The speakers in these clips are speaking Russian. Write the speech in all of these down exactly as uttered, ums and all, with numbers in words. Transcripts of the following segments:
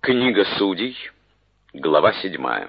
Книга Судей, глава седьмая.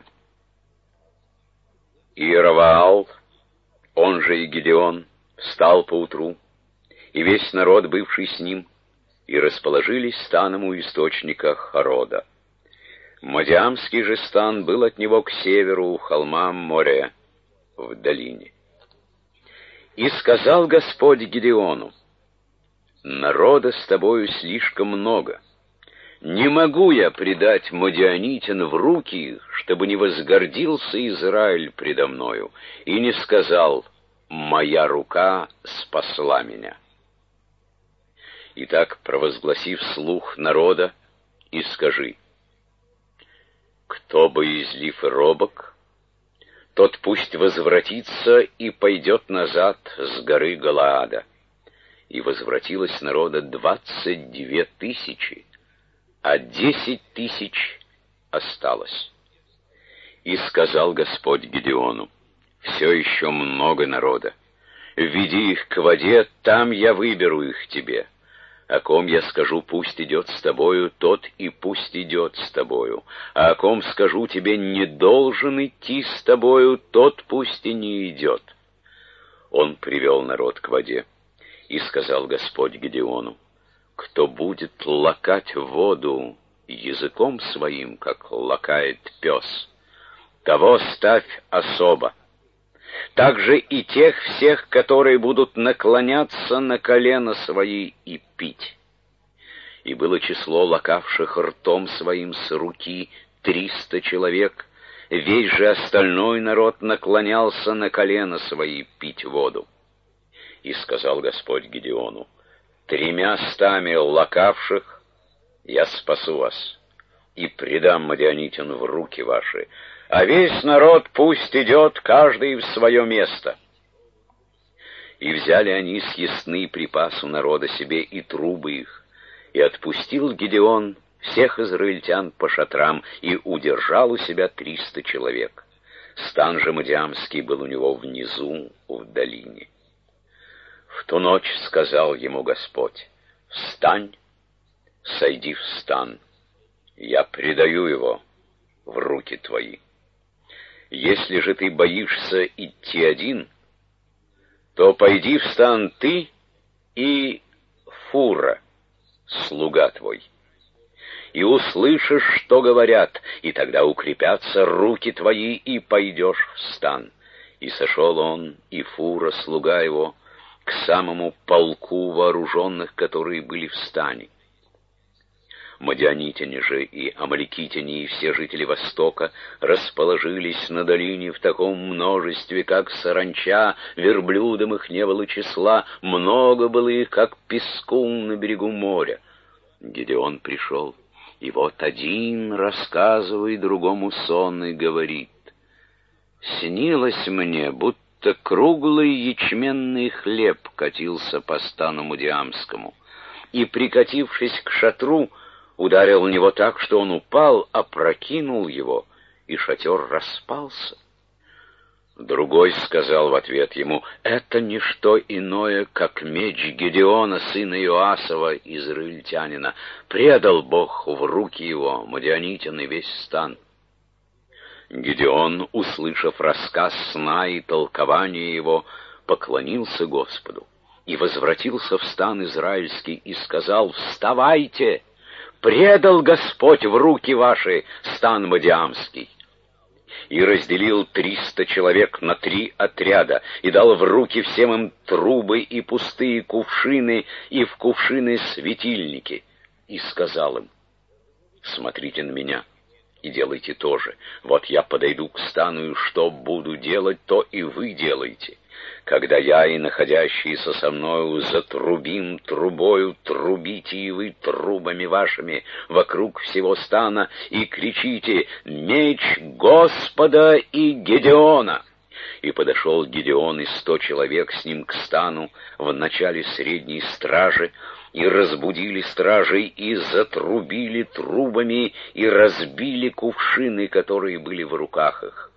Иеровоал, он же и Гедеон, встал поутру, и весь народ, бывший с ним, и расположились станом у источника Харода. Мадиамский же стан был от него к северу, у холма Море, в долине. И сказал Господь Гедеону: «Народа с тобою слишком много. Не могу я предать мадианитян в руки их, чтобы не возгордился Израиль предо мною, и не сказал: моя рука спасла меня». Итак, провозгласив вслух народа, и скажи: кто боязлив и робок, тот пусть возвратится и пойдет назад с горы Галаада. И возвратилось народа двадцать две тысячи, а десять тысяч осталось. И сказал Господь Гедеону: все еще много народа. Веди их к воде, там я выберу их тебе. О ком я скажу, пусть идет с тобою, тот и пусть идет с тобою. А о ком скажу, тебе не должен идти с тобою, тот пусть и не идет. Он привел народ к воде. И сказал Господь Гедеону: кто будет лакать воду языком своим, как лакает пес, того ставь особо. Также и тех всех, которые будут наклоняться на колено свои и пить. И было число лакавших ртом своим с руки триста человек, весь же остальной народ наклонялся на колено свои пить воду. И сказал Господь Гедеону: тремя стами лакавших я спасу вас и предам мадианитян в руки ваши, а весь народ пусть идет каждый в свое место. И взяли они съестные припасы у народа себе и трубы их, и отпустил Гедеон всех израильтян по шатрам, и удержал у себя триста человек. Стан же мадиамский был у него внизу, в долине. В ту ночь сказал ему Господь: встань, сойди в стан, я предаю его в руки твои. Если же ты боишься идти один, то пойди в стан ты и Фура, слуга твой, и услышишь, что говорят, и тогда укрепятся руки твои, и пойдешь в стан. И сошел он, и Фура, слуга его, к самому полку вооруженных, которые были в стане. Мадианитяне же и амаликитяне и все жители Востока расположились на долине в таком множестве, как саранча, верблюдам их не было числа, много было их, как песку на берегу моря. Гедеон пришел, и вот один рассказывает другому сон и говорит: «Снилось мне, будто круглый ячменный хлеб катился по стану Мадиамскому, и, прикатившись к шатру, ударил в него так, что он упал, опрокинул его, и шатер распался». Другой сказал в ответ ему: «Это не что иное, как меч Гедеона, сына Иоасова, израильтянина. Предал Бог в руки его мадианитян и весь стан». Гедеон, услышав рассказ сна и толкование его, поклонился Господу и возвратился в стан израильский и сказал: «Вставайте! Предал Господь в руки ваши стан мадиамский». И разделил триста человек на три отряда, и дал в руки всем им трубы и пустые кувшины, и в кувшины светильники, и сказал им: «Смотрите на меня и делайте то же. Вот я подойду к стану, и что буду делать, то и вы делайте. Когда я и находящиеся со мною затрубим трубою, трубите и вы трубами вашими вокруг всего стана, и кричите: меч Господа и Гедеона!» И подошел Гедеон и сто человек с ним к стану в начале средней стражи, и разбудили стражей, и затрубили трубами, и разбили кувшины, которые были в руках их.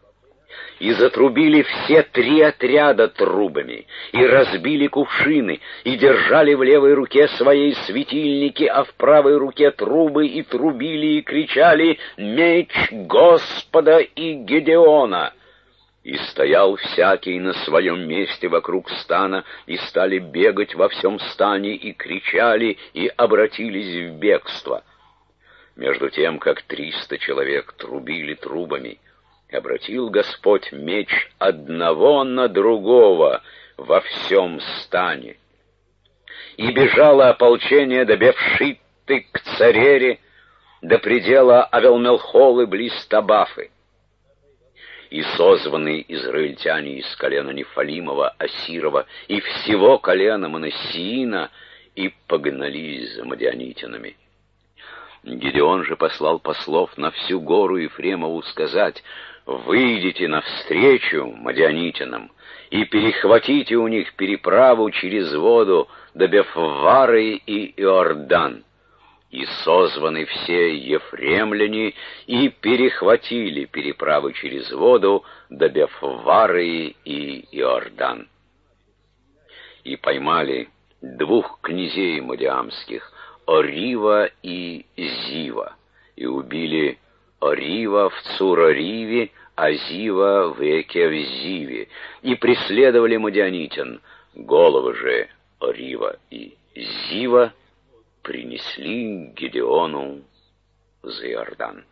И затрубили все три отряда трубами, и разбили кувшины, и держали в левой руке своей светильники, а в правой руке трубы, и трубили, и кричали: «Меч Господа и Гедеона!» И стоял всякий на своем месте вокруг стана, и стали бегать во всем стане, и кричали, и обратились в бегство. Между тем, как триста человек трубили трубами, обратил Господь меч одного на другого во всем стане. И бежало ополчение до Бефшитты к Царере, до предела Авел-Мелхолы близ Табафы. И созваны израильтяне из колена Нефалимова, Асирова и всего колена Манассиина, и погнались за мадианитянами. Гедеон же послал послов на всю гору Ефремову сказать: «Выйдите навстречу мадианитянам и перехватите у них переправу через воду до Бефвары и Иордан». И созваны все ефремляне, и перехватили переправы через воду до Бефвары и Иордан. И поймали двух князей мадиамских, Орива и Зива, и убили Орива в Цурориве, а Зива в Экевзиве, и преследовали мадианитян. Головы же Орива и Зива принесли Гедеону за Иордан.